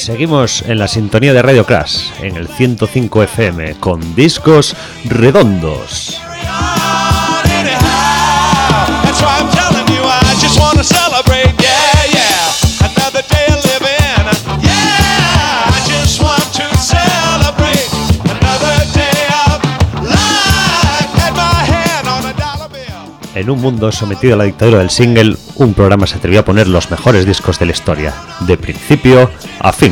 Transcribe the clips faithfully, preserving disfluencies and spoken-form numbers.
Seguimos en la sintonía de Radio Crash, en el ciento cinco F M, con Discos Redondos. En un mundo sometido a la dictadura del single, un programa se atrevió a poner los mejores discos de la historia, de principio a fin.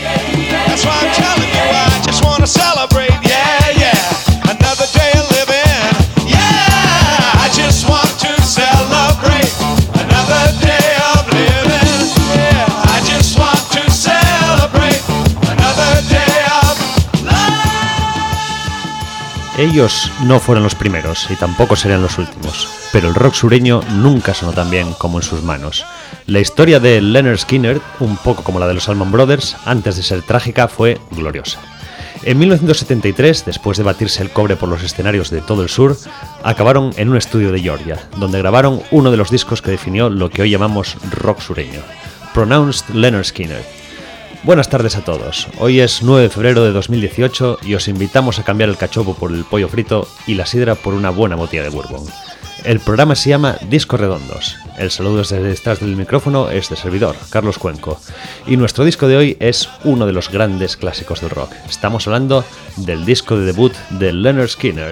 Ellos no fueron los primeros y tampoco serían los últimos, pero el rock sureño nunca sonó tan bien como en sus manos. La historia de Lynyrd Skynyrd, un poco como la de los Allman Brothers, antes de ser trágica, fue gloriosa. En mil novecientos setenta y tres, después de batirse el cobre por los escenarios de todo el sur, acabaron en un estudio de Georgia, donde grabaron uno de los discos que definió lo que hoy llamamos rock sureño, Pronounced Lynyrd Skynyrd. Buenas tardes a todos, hoy es nueve de febrero de dos mil dieciocho y os invitamos a cambiar el cachopo por el pollo frito y la sidra por una buena botella de bourbon. El programa se llama Discos Redondos, el saludo desde detrás del micrófono es de servidor, Carlos Cuenco, y nuestro disco de hoy es uno de los grandes clásicos del rock. Estamos hablando del disco de debut de Lynyrd Skynyrd.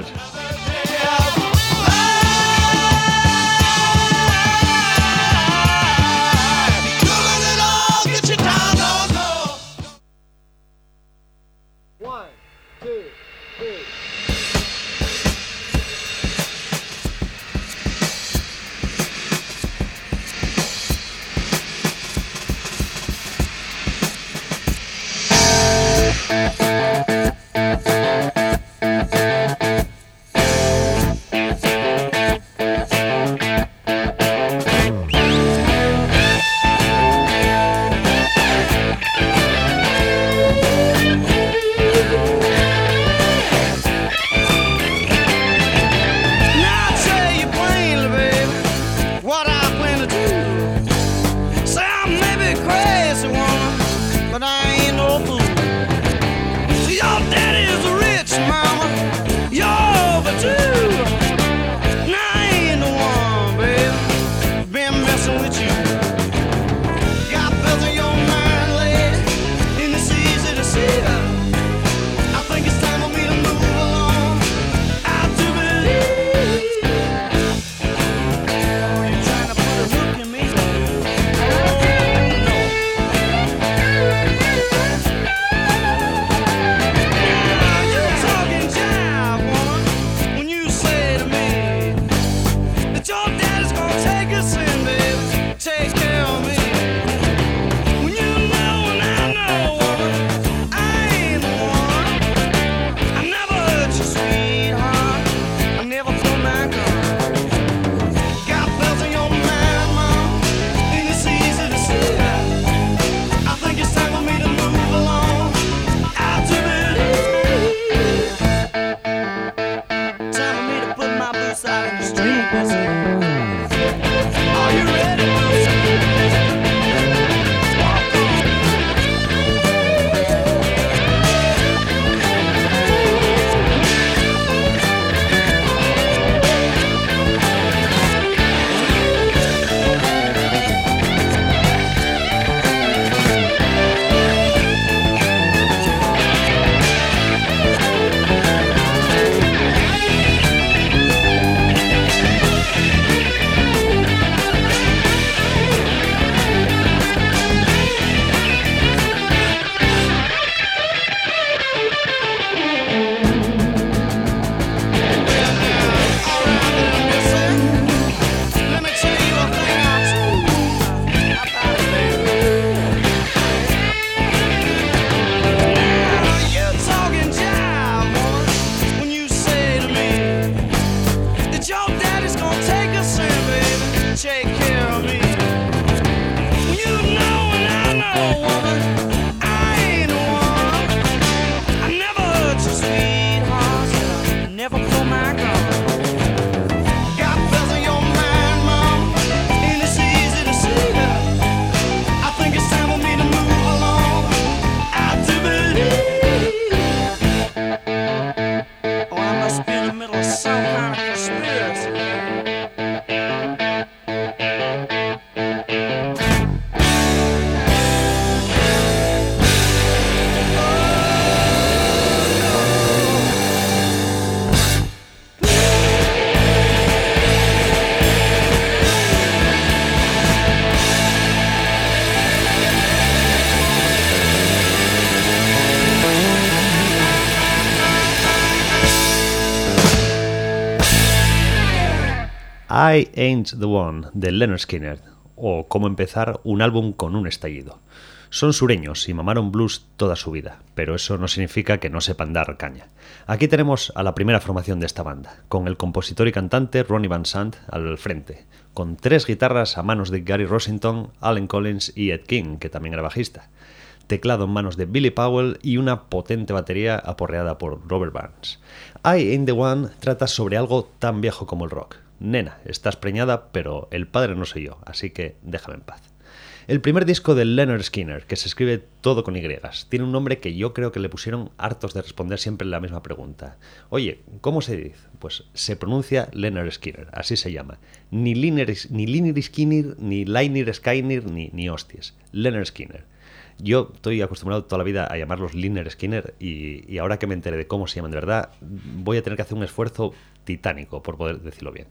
I Ain't the One de Lynyrd Skynyrd, o Cómo empezar un álbum con un estallido. Son sureños y mamaron blues toda su vida, pero eso no significa que no sepan dar caña. Aquí tenemos a la primera formación de esta banda, con el compositor y cantante Ronnie Van Sant al frente, con tres guitarras a manos de Gary Rossington, Allen Collins y Ed King, que también era bajista, teclado en manos de Billy Powell y una potente batería aporreada por Robert Barnes. I Ain't the One trata sobre algo tan viejo como el rock. Nena, estás preñada, pero el padre no soy yo, así que déjame en paz. El primer disco de Lynyrd Skynyrd, que se escribe todo con Y, tiene un nombre que yo creo que le pusieron hartos de responder siempre la misma pregunta. Oye, ¿cómo se dice? Pues se pronuncia Lynyrd Skynyrd, así se llama. Ni Lynyrd, ni Lynyrd Skynyrd, ni Lynyrd Skynyrd, ni, ni hostias. Lynyrd Skynyrd. Yo estoy acostumbrado toda la vida a llamarlos Lynyrd Skynyrd y, y ahora que me enteré de cómo se llaman de verdad, voy a tener que hacer un esfuerzo titánico por poder decirlo bien.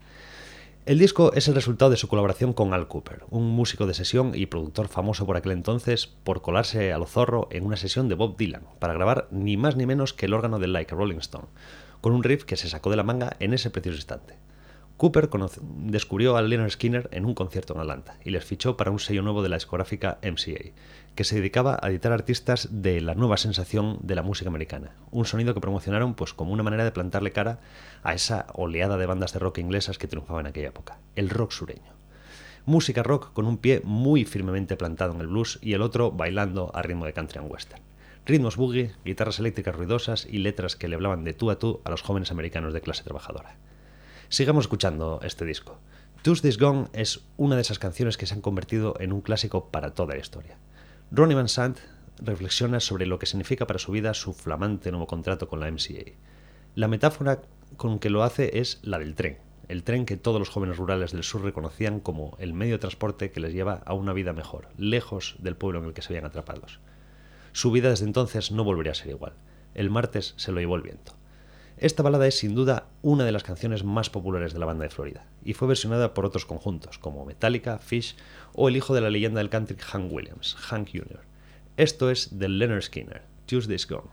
El disco es el resultado de su colaboración con Al Kooper, un músico de sesión y productor famoso por aquel entonces por colarse a lo zorro en una sesión de Bob Dylan para grabar ni más ni menos que el órgano de Like a Rolling Stone, con un riff que se sacó de la manga en ese preciso instante. Cooper conoce, descubrió a Lynyrd Skynyrd en un concierto en Atlanta y les fichó para un sello nuevo de la discográfica M C A, que se dedicaba a editar artistas de la nueva sensación de la música americana, un sonido que promocionaron pues como una manera de plantarle cara a esa oleada de bandas de rock inglesas que triunfaban en aquella época, el rock sureño. Música rock con un pie muy firmemente plantado en el blues y el otro bailando a ritmo de country and western. Ritmos boogie, guitarras eléctricas ruidosas y letras que le hablaban de tú a tú a los jóvenes americanos de clase trabajadora. Sigamos escuchando este disco. Tuesday's Gone es una de esas canciones que se han convertido en un clásico para toda la historia. Ronnie Van Sant reflexiona sobre lo que significa para su vida su flamante nuevo contrato con la M C A. La metáfora con que lo hace es la del tren, el tren que todos los jóvenes rurales del sur reconocían como el medio de transporte que les lleva a una vida mejor, lejos del pueblo en el que se veían atrapados. Su vida desde entonces no volvería a ser igual. El martes se lo llevó el viento. Esta balada es sin duda una de las canciones más populares de la banda de Florida y fue versionada por otros conjuntos como Metallica, Phish o el hijo de la leyenda del country Hank Williams, Hank junior Esto es de Lynyrd Skynyrd, Tuesday's Gone.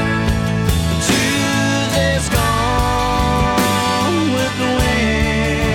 Tuesday's gone with the wind.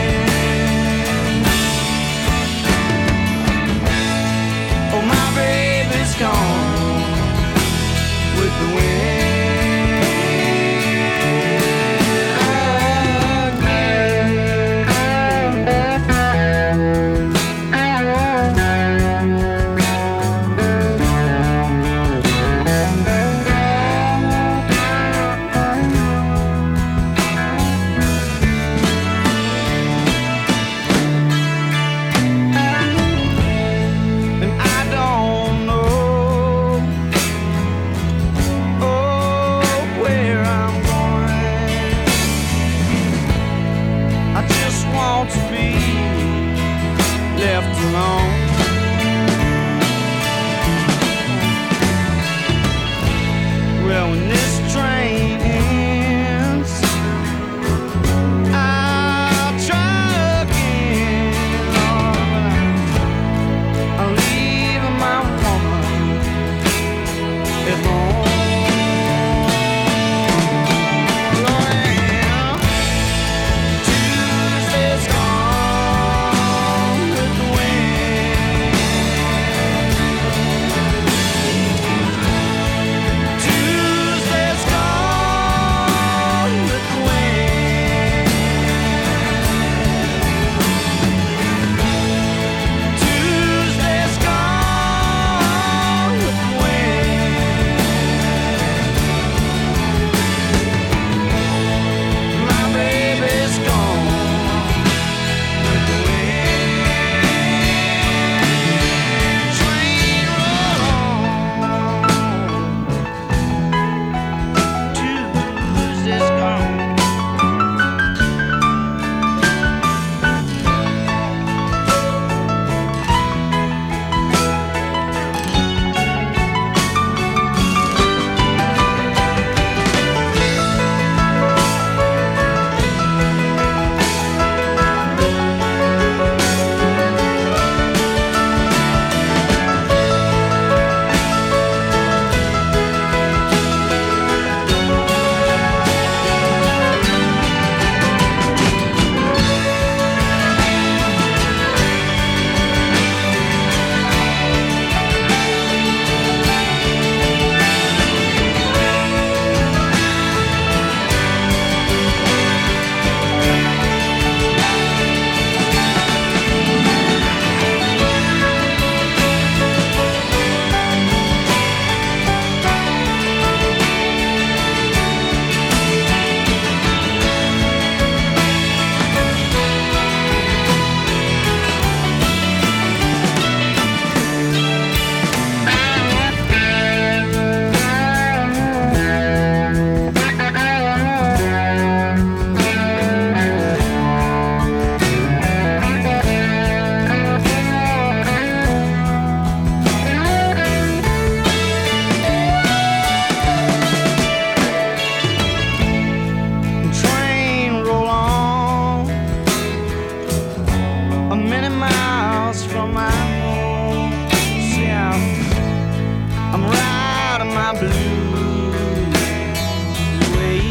my blues away.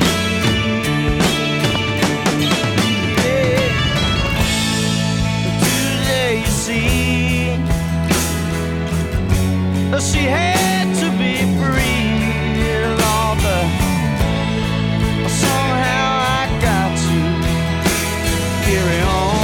Yeah. Today, you see, she had to be free, Lord, but somehow I got to carry on.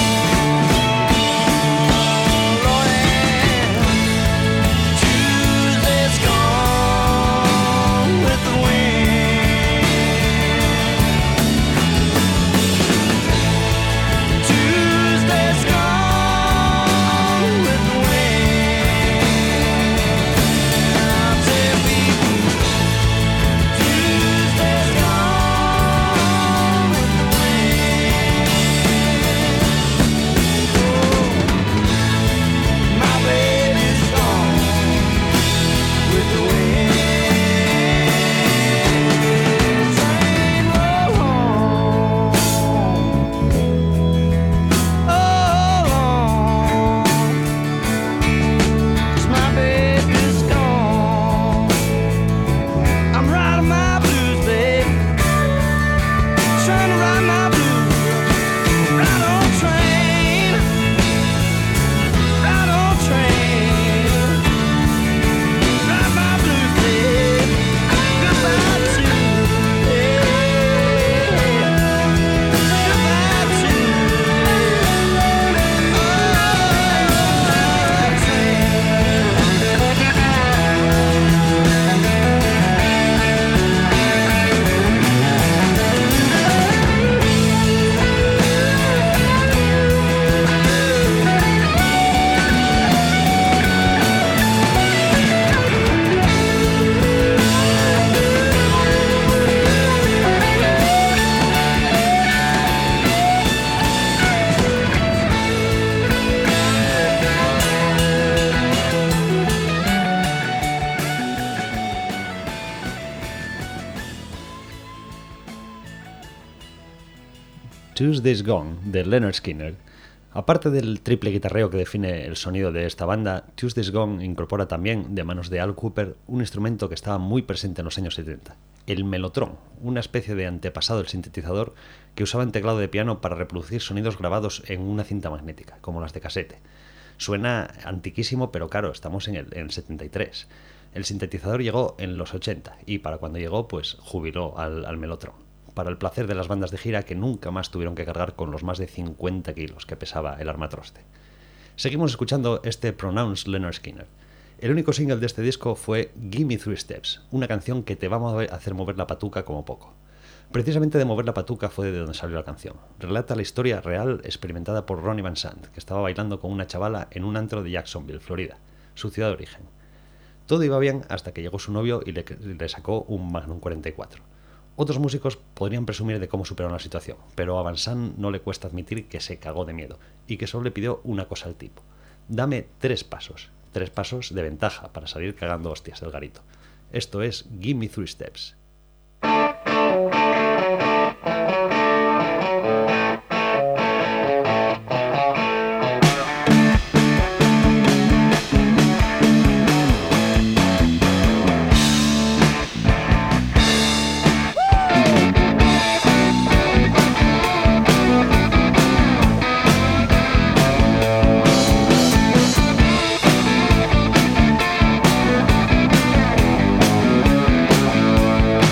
Tuesday's Gone, de Lynyrd Skynyrd. Aparte del triple guitarreo que define el sonido de esta banda, Tuesday's Gone incorpora también, de manos de Al Kooper, un instrumento que estaba muy presente en los años setenta, el mellotron, una especie de antepasado del sintetizador que usaba en teclado de piano para reproducir sonidos grabados en una cinta magnética, como las de casete. Suena antiquísimo, pero claro, estamos en el, en el setenta y tres. El sintetizador llegó en los ochenta y para cuando llegó, pues jubiló al, al mellotron, para el placer de las bandas de gira que nunca más tuvieron que cargar con los más de cincuenta kilos que pesaba el armatroste. Seguimos escuchando este Pronounced Lynyrd Skynyrd. El único single de este disco fue Gimme Three Steps, una canción que te va a hacer mover la patuca como poco. Precisamente de mover la patuca fue de donde salió la canción. Relata la historia real experimentada por Ronnie Van Sant, que estaba bailando con una chavala en un antro de Jacksonville, Florida, su ciudad de origen. Todo iba bien hasta que llegó su novio y le, le sacó un Magnum cuarenta y cuatro. Otros músicos podrían presumir de cómo superaron la situación, pero a Van Sant no le cuesta admitir que se cagó de miedo y que solo le pidió una cosa al tipo: dame tres pasos, tres pasos de ventaja para salir cagando hostias del garito. Esto es Gimme Three Steps. Oh,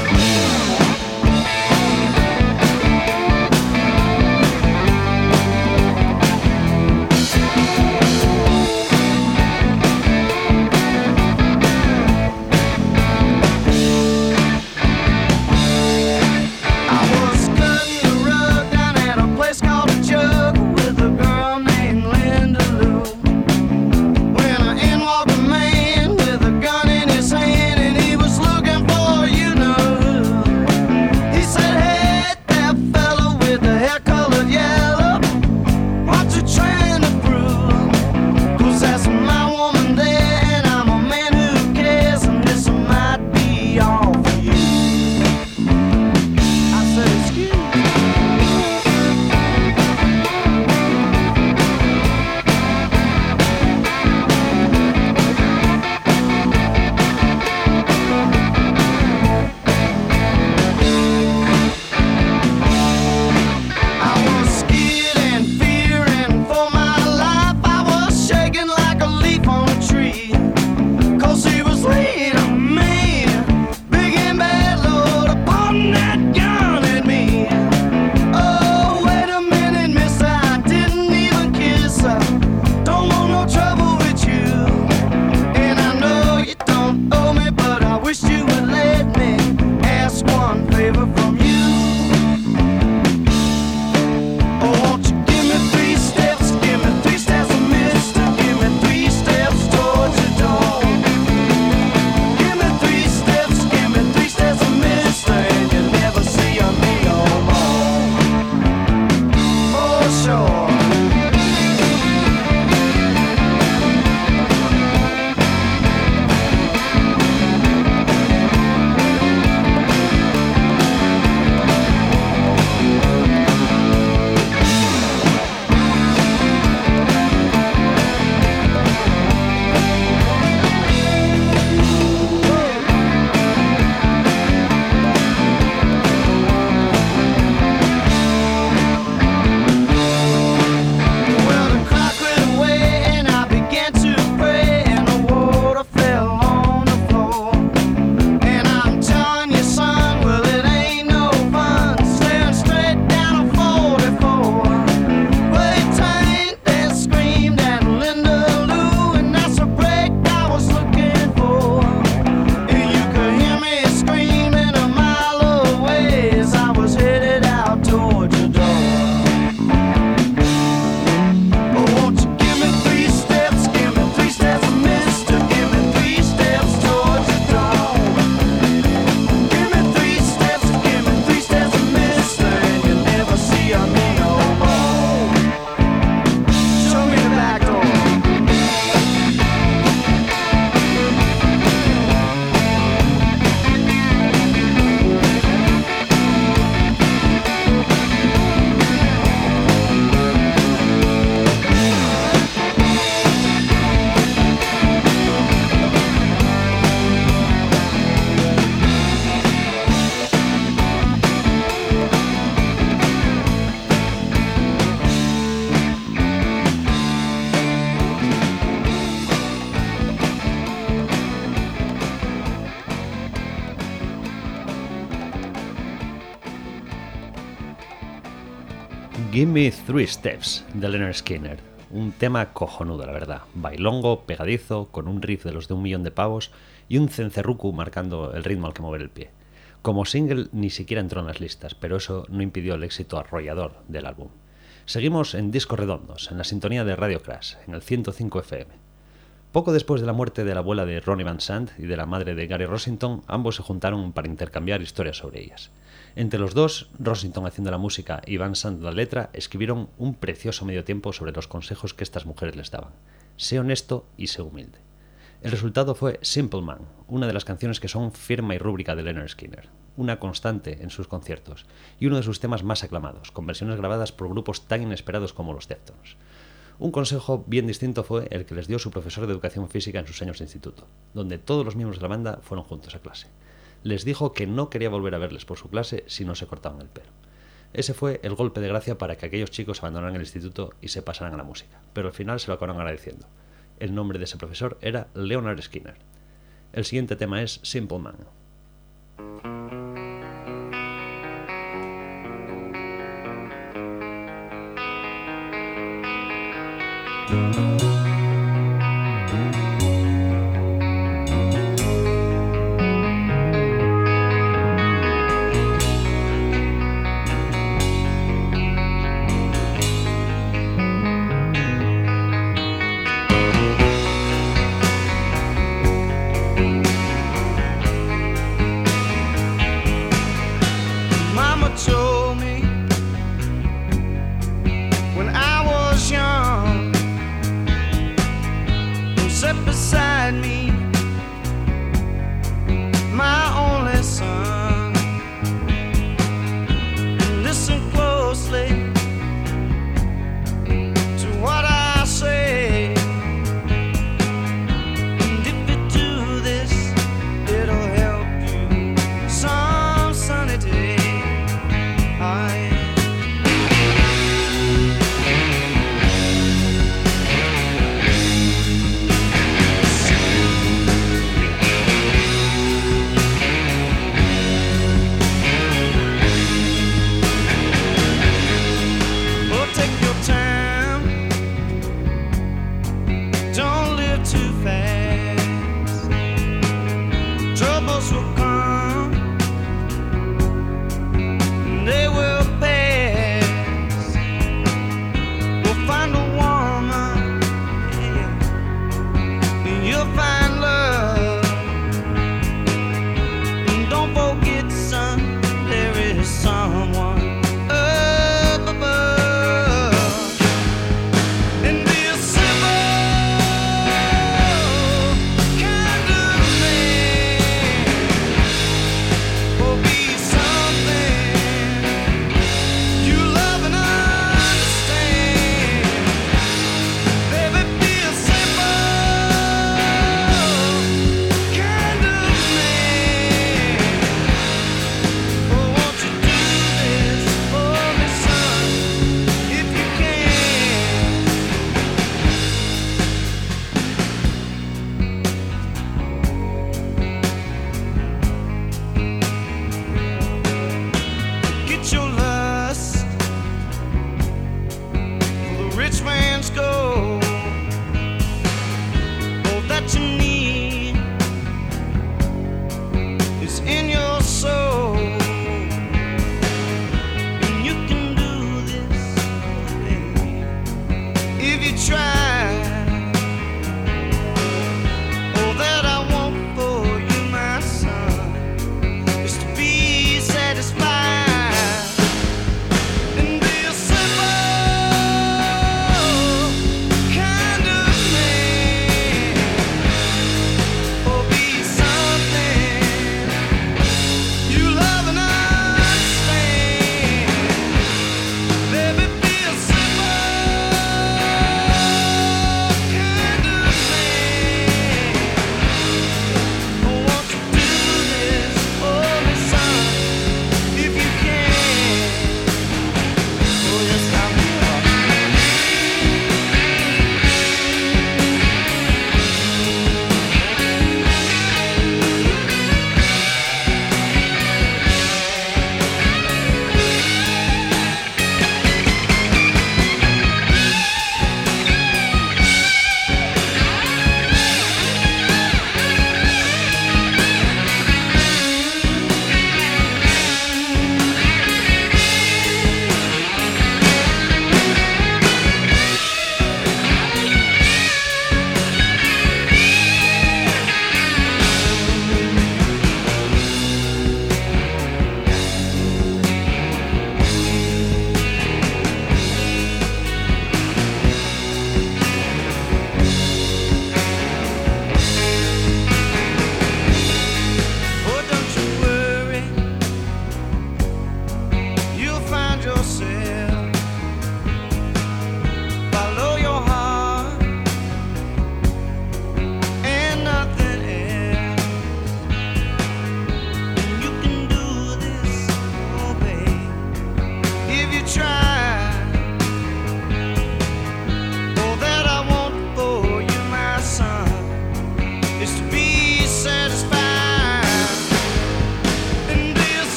Gimme Three Steps de Lynyrd Skynyrd. Un tema cojonudo, la verdad. Bailongo, pegadizo, con un riff de los de un millón de pavos y un cencerrucu marcando el ritmo al que mover el pie. Como single ni siquiera entró en las listas, pero eso no impidió el éxito arrollador del álbum. Seguimos en Discos Redondos, en la sintonía de Radio Crash, en el ciento cinco F M. Poco después de la muerte de la abuela de Ronnie Van Sant y de la madre de Gary Rossington, ambos se juntaron para intercambiar historias sobre ellas. Entre los dos, Rossington haciendo la música y Van Sant la letra, escribieron un precioso medio tiempo sobre los consejos que estas mujeres les daban. Sé honesto y sé humilde. El resultado fue Simple Man, una de las canciones que son firma y rúbrica de Lynyrd Skynyrd, una constante en sus conciertos y uno de sus temas más aclamados, con versiones grabadas por grupos tan inesperados como los Deftones. Un consejo bien distinto fue el que les dio su profesor de educación física en sus años de instituto, donde todos los miembros de la banda fueron juntos a clase. Les dijo que no quería volver a verles por su clase si no se cortaban el pelo. Ese fue el golpe de gracia para que aquellos chicos abandonaran el instituto y se pasaran a la música, pero al final se lo acabaron agradeciendo. El nombre de ese profesor era Leonard Skinner. El siguiente tema es Simple Man.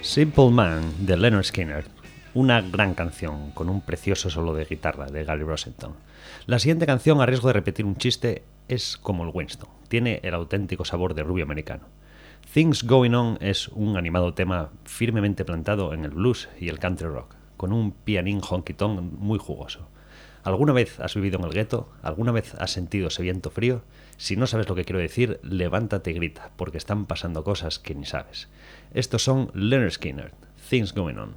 Simple Man de Lynyrd Skynyrd, una gran canción con un precioso solo de guitarra de Gary Rossington. La siguiente canción, a riesgo de repetir un chiste, es como el Winston, tiene el auténtico sabor de rubio americano. Things Going On es un animado tema firmemente plantado en el blues y el country rock, con un pianín honky-tonk muy jugoso. ¿Alguna vez has vivido en el gueto? ¿Alguna vez has sentido ese viento frío? Si no sabes lo que quiero decir, levántate y grita, porque están pasando cosas que ni sabes. Estos son Lynyrd Skynyrd, Things Going On.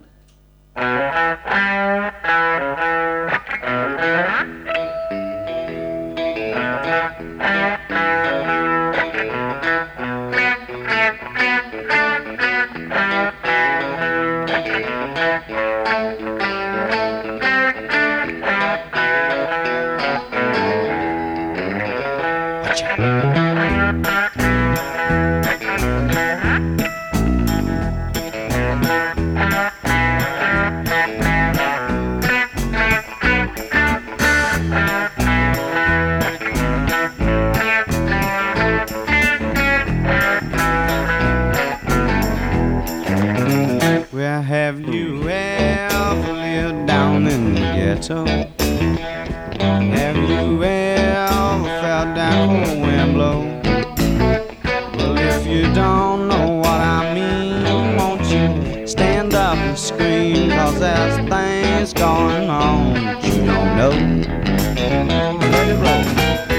Where have you ever lived down in the ghetto? Have you ever felt that cold wind blow? Well, if you don't know what I mean, won't you stand up and scream? Cause there's things going on that you don't know. Let it blow.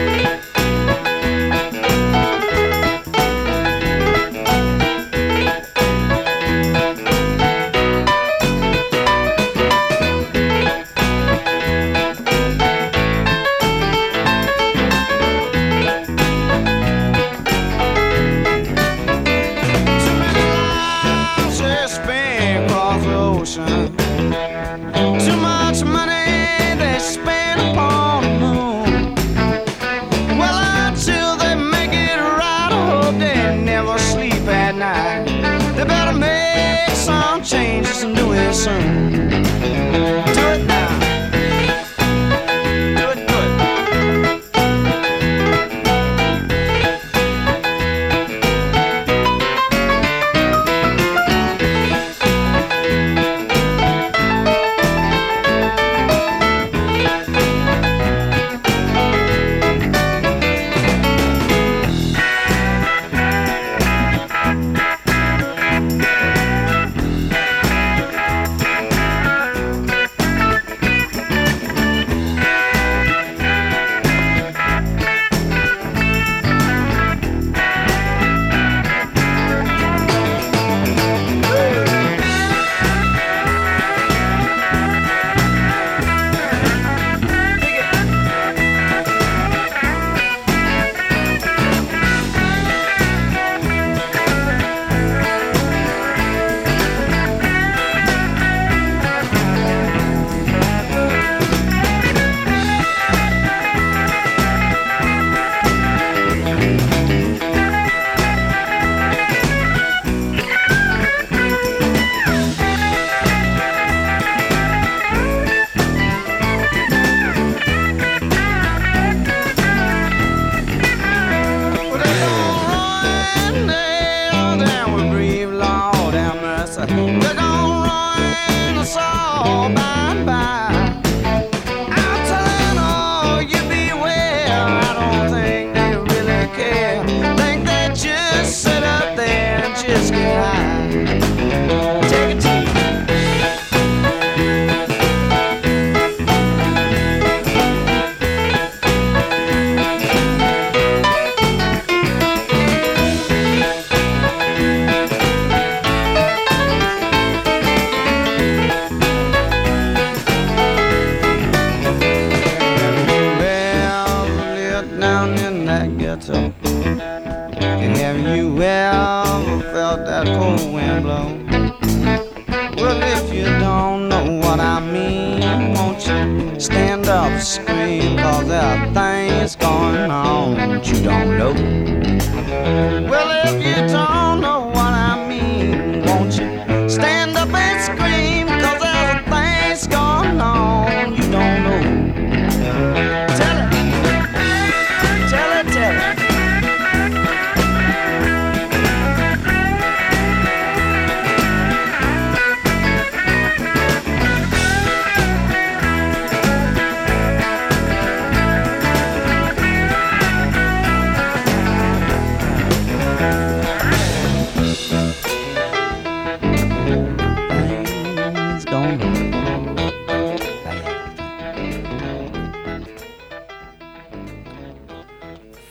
Too much money they spend upon the moon. Well, until they make it right, I hope they never sleep at night. They better make some changes and do it soon. Do it now. Do it good.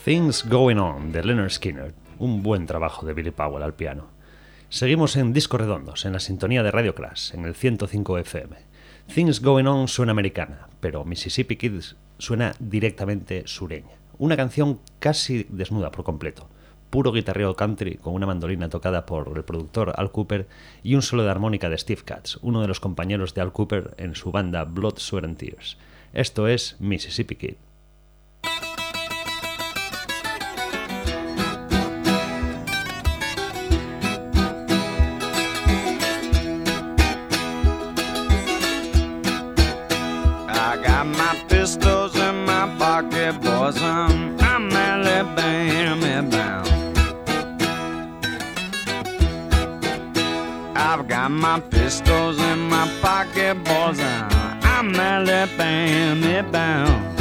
Things Going On, de Lynyrd Skynyrd, un buen trabajo de Billy Powell al piano. Seguimos en Discos Redondos, en la sintonía de Radio Crash, en el ciento cinco F M. Things Going On suena americana, pero Mississippi Kid suena directamente sureña. Una canción casi desnuda por completo, puro guitarreo country con una mandolina tocada por el productor Al Kooper y un solo de armónica de Steve Katz, uno de los compañeros de Al Kooper en su banda Blood, Sweat and Tears. Esto es Mississippi Kid. Pistols in my pocket, boys, I'm, I'm Alabama bound. I've got my pistols in my pocket, boys, I'm, I'm Alabama bound.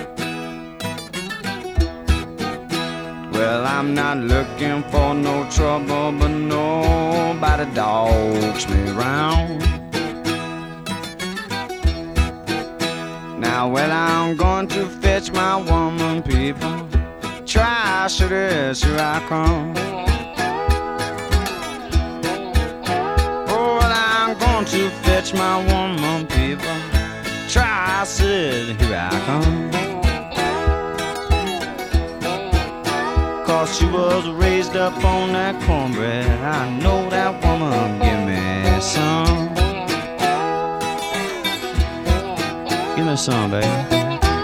Well, I'm not looking for no trouble, but nobody dogs me around. Now, well, I'm going to fetch my woman, people. Try, should it, here I come. Oh, well, I'm going to fetch my woman, people. Try, I said, here I come. Cause she was raised up on that cornbread. I know that woman give me some. Give me some, baby.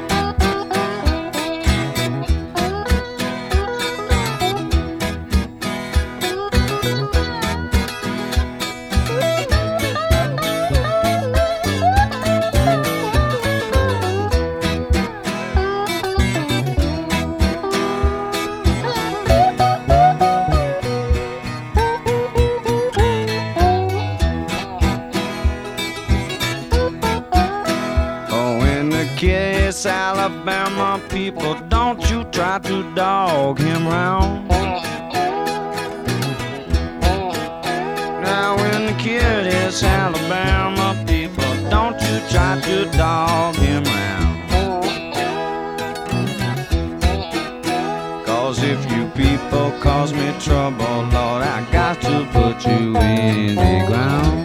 Alabama people, don't you try to dog him round. Now when the kid is Alabama people, don't you try to dog him round. Cause if you people cause me trouble, Lord, I got to put you in the ground.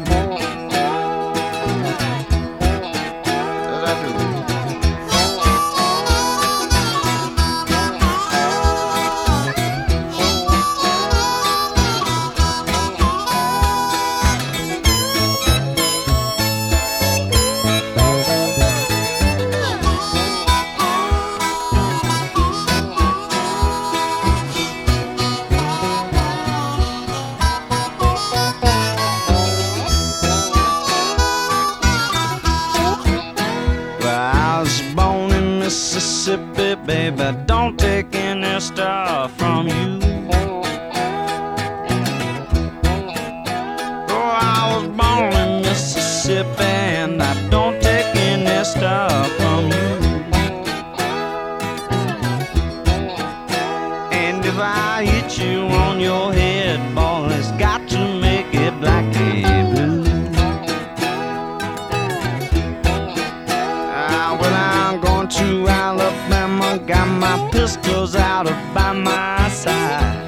Mississippi, baby, don't take any stuff from you. Oh, I was born in Mississippi, and I don't take any stuff from you. And if I hit you on your head, boy, it's got to make it black and blue. Ah, well, I'm going to Alabama, got my pistols out by my side.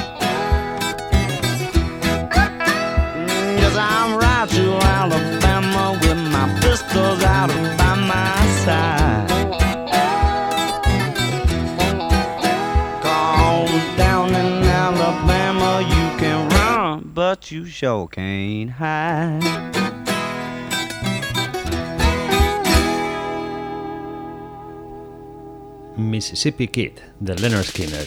Yes, I'm right to Alabama with my pistols out by my side. Cause down in Alabama you can run, but you sure can't hide. Mississippi Kid, de Lynyrd Skynyrd.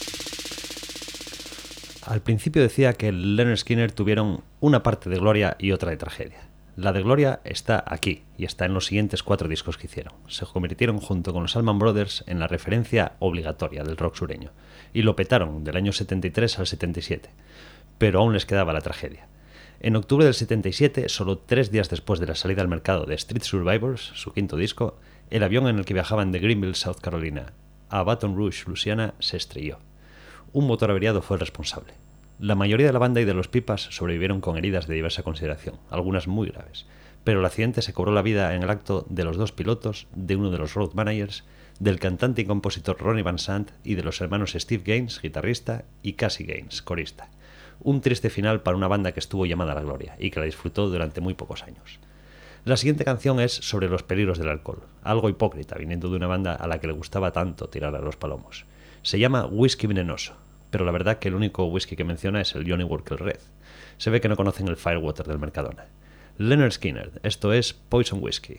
Al principio decía que Lynyrd Skynyrd tuvieron una parte de gloria y otra de tragedia. La de gloria está aquí y está en los siguientes cuatro discos que hicieron. Se convirtieron junto con los Allman Brothers en la referencia obligatoria del rock sureño y lo petaron del año setenta y tres al setenta y siete, pero aún les quedaba la tragedia. En octubre del setenta y siete, solo tres días después de la salida al mercado de Street Survivors, su quinto disco, el avión en el que viajaban de Greenville, South Carolina, a Baton Rouge, Louisiana, se estrelló. Un motor averiado fue el responsable. La mayoría de la banda y de los pipas sobrevivieron con heridas de diversa consideración, algunas muy graves, pero el accidente se cobró la vida en el acto de los dos pilotos, de uno de los road managers, del cantante y compositor Ronnie Van Sant y de los hermanos Steve Gaines, guitarrista, y Cassie Gaines, corista. Un triste final para una banda que estuvo llamada a la gloria y que la disfrutó durante muy pocos años. La siguiente canción es sobre los peligros del alcohol, algo hipócrita viniendo de una banda a la que le gustaba tanto tirar a los palomos. Se llama Whisky Venenoso, pero la verdad que el único whisky que menciona es el Johnny Walker Red. Se ve que no conocen el Firewater del Mercadona. Lynyrd Skynyrd, esto es Poison Whiskey.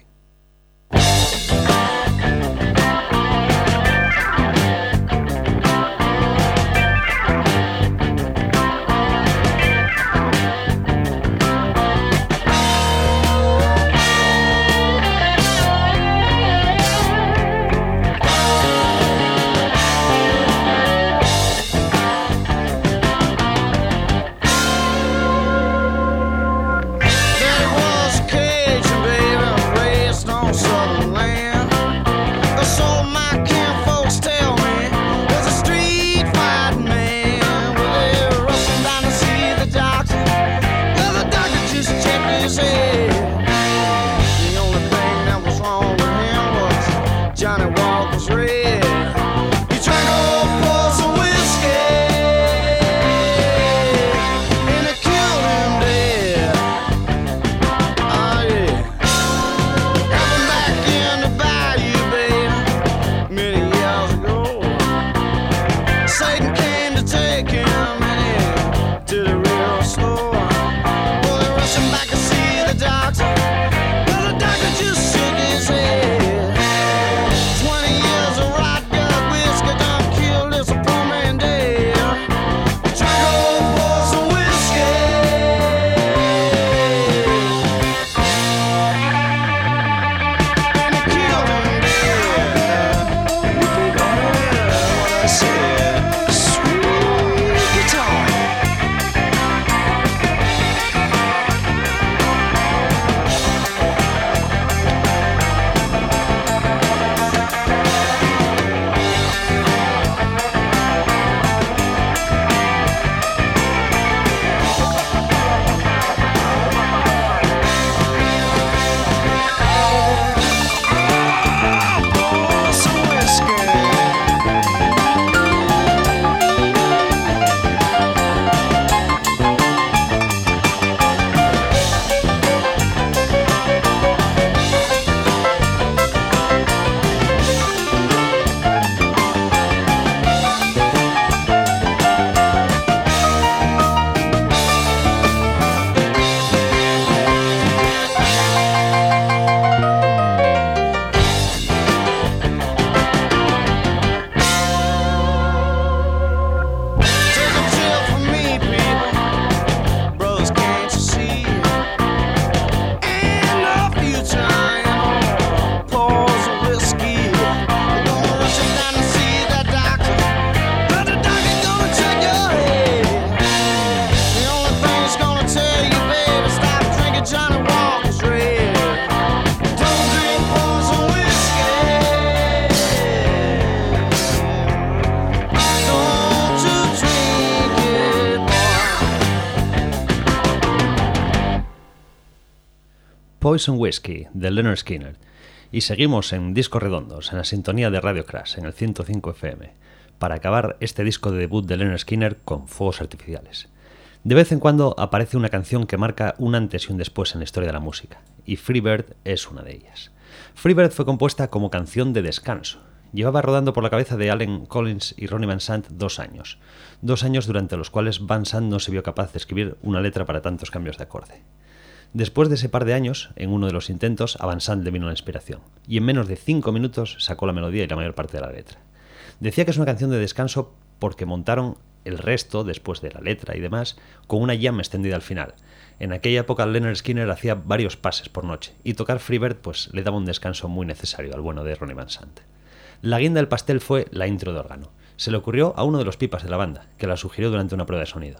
Poison Whiskey, de Lynyrd Skynyrd. Y seguimos en Discos Redondos, en la sintonía de Radio Crash, en el ciento cinco F M, para acabar este disco de debut de Lynyrd Skynyrd con fuegos artificiales. De vez en cuando aparece una canción que marca un antes y un después en la historia de la música, y Freebird es una de ellas. Freebird fue compuesta como canción de descanso. Llevaba rodando por la cabeza de Allen Collins y Ronnie Van Sant dos años. Dos años durante los cuales Van Sant no se vio capaz de escribir una letra para tantos cambios de acorde. Después de ese par de años, en uno de los intentos, a Van Sant le vino la inspiración, y en menos de cinco minutos sacó la melodía y la mayor parte de la letra. Decía que es una canción de descanso porque montaron el resto, después de la letra y demás, con una jam extendida al final. En aquella época Lynyrd Skynyrd hacía varios pases por noche, y tocar Freebird pues, le daba un descanso muy necesario al bueno de Ronnie Van Sant. La guinda del pastel fue la intro de órgano. Se le ocurrió a uno de los pipas de la banda, que la sugirió durante una prueba de sonido.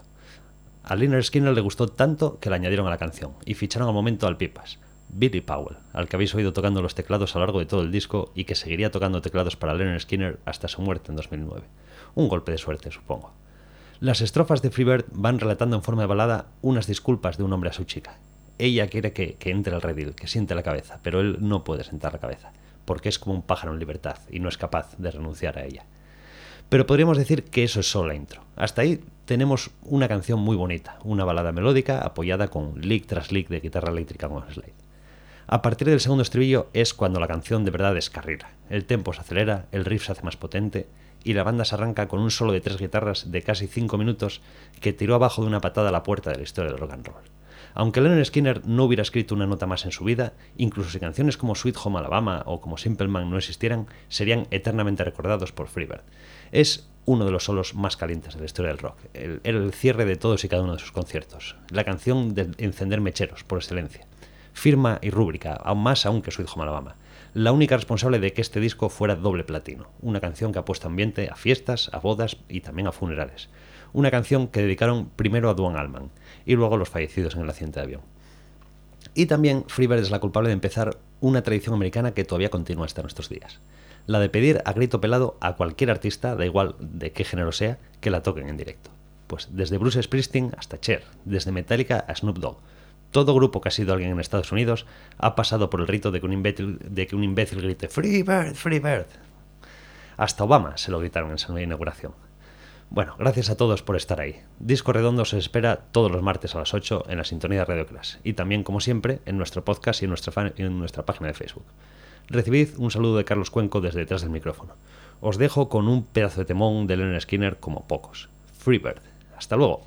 A Lynyrd Skynyrd le gustó tanto que la añadieron a la canción y ficharon al momento al pipas, Billy Powell, al que habéis oído tocando los teclados a lo largo de todo el disco y que seguiría tocando teclados para Lynyrd Skynyrd hasta su muerte en dos mil nueve. Un golpe de suerte, supongo. Las estrofas de Freebird van relatando en forma de balada unas disculpas de un hombre a su chica. ella quiere que, que entre al redil, que siente la cabeza, pero él no puede sentar la cabeza, porque es como un pájaro en libertad y no es capaz de renunciar a ella. Pero podríamos decir que eso es solo la intro. Hasta ahí tenemos una canción muy bonita, una balada melódica apoyada con lick tras lick de guitarra eléctrica con slide. A partir del segundo estribillo es cuando la canción de verdad descarrila. El tempo se acelera, el riff se hace más potente y la banda se arranca con un solo de tres guitarras de casi cinco minutos que tiró abajo de una patada a la puerta de la historia del rock and roll. Aunque Lynyrd Skynyrd no hubiera escrito una nota más en su vida, incluso si canciones como Sweet Home Alabama o como Simple Man no existieran, serían eternamente recordados por Freebird. Es uno de los solos más calientes de la historia del rock. El, era el cierre de todos y cada uno de sus conciertos. La canción de encender mecheros, por excelencia. Firma y rúbrica, aún más aún que Sweet Home Alabama. La única responsable de que este disco fuera doble platino. Una canción que ha puesto ambiente a fiestas, a bodas y también a funerales. Una canción que dedicaron primero a Duane Allman y luego a los fallecidos en el accidente de avión. Y también Freebird es la culpable de empezar una tradición americana que todavía continúa hasta nuestros días. La de pedir a grito pelado a cualquier artista, da igual de qué género sea, que la toquen en directo. Pues desde Bruce Springsteen hasta Cher, desde Metallica a Snoop Dogg. Todo grupo que ha sido alguien en Estados Unidos ha pasado por el rito de que un imbécil, de que un imbécil grite Freebird, Freebird. Hasta Obama se lo gritaron en su inauguración. Bueno, gracias a todos por estar ahí. Disco Redondo se espera todos los martes a las ocho en la sintonía de Radio Clash y también, como siempre, en nuestro podcast y en nuestra, fan, en nuestra página de Facebook. Recibid un saludo de Carlos Cuenco desde detrás del micrófono. Os dejo con un pedazo de temón de Lynyrd Skynyrd como pocos. Freebird. Hasta luego.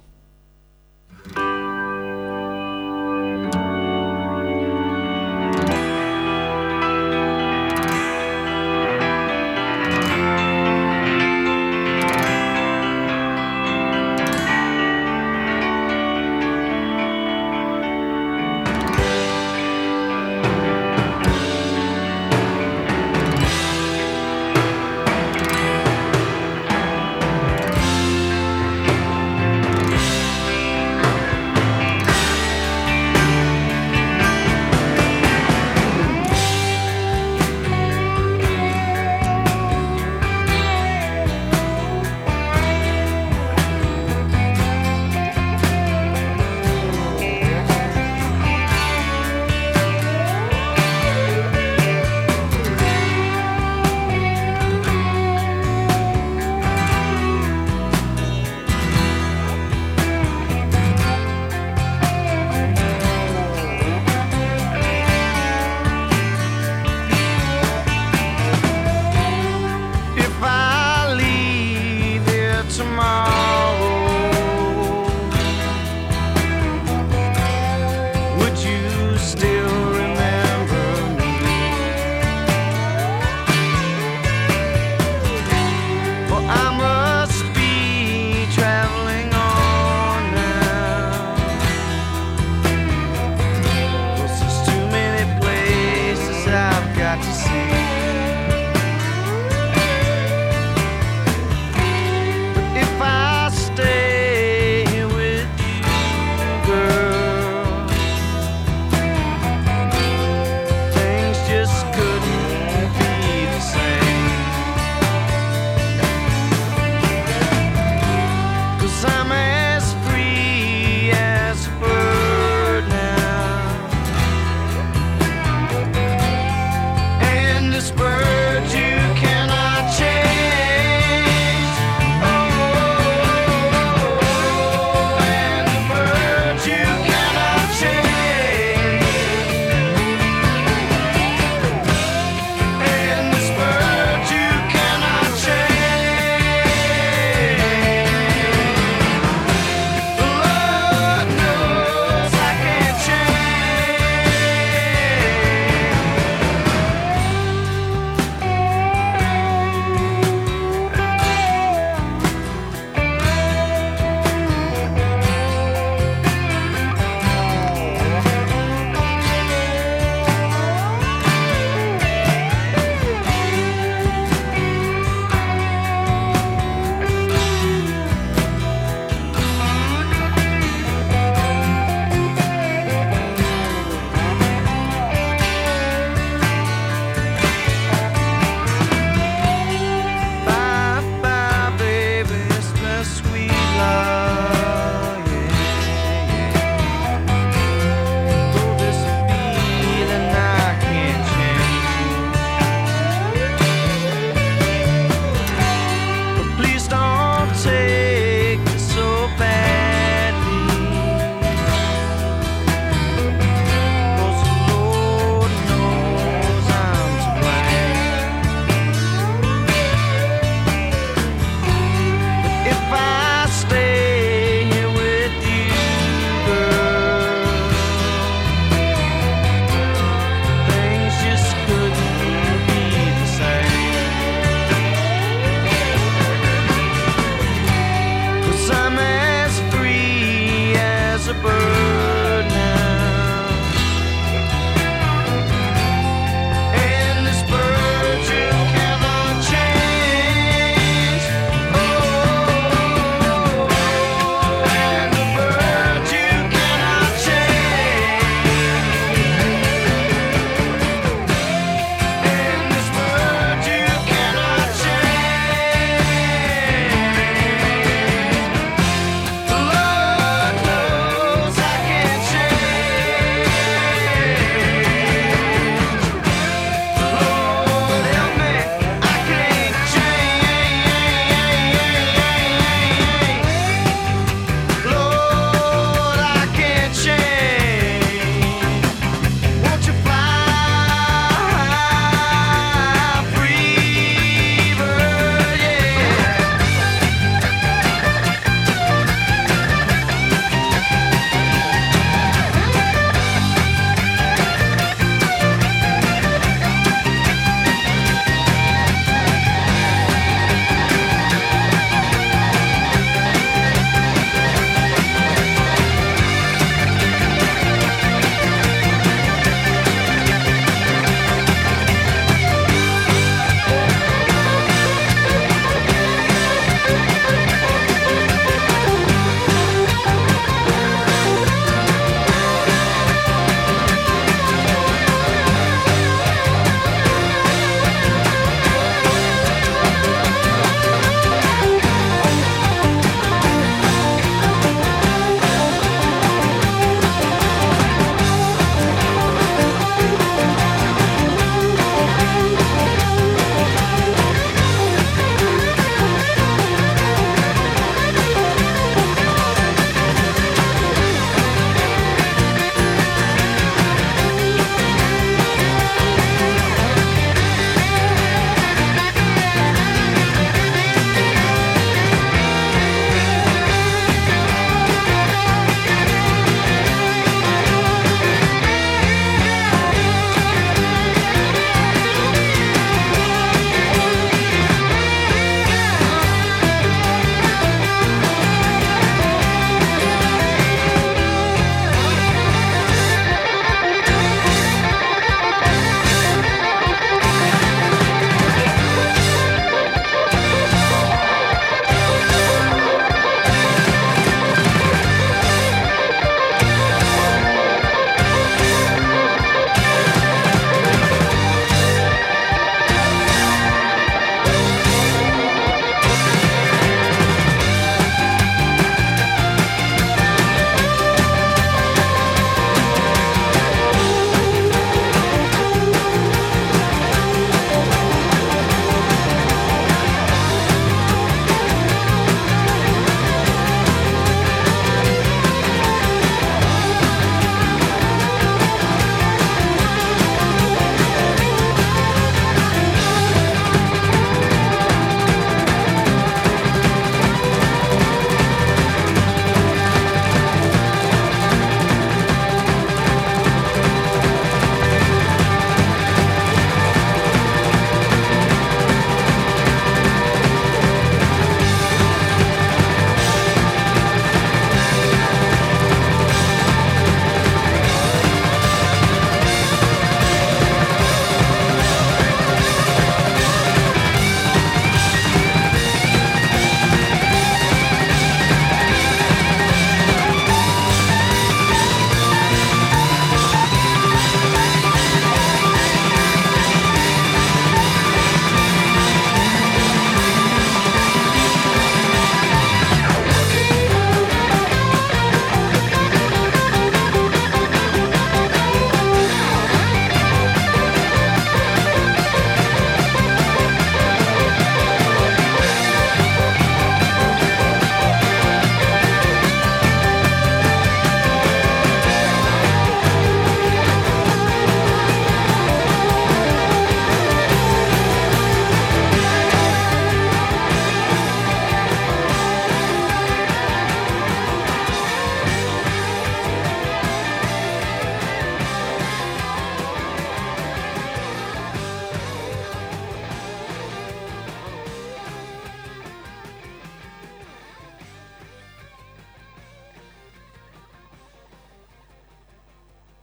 'cause I'm as free as a bird.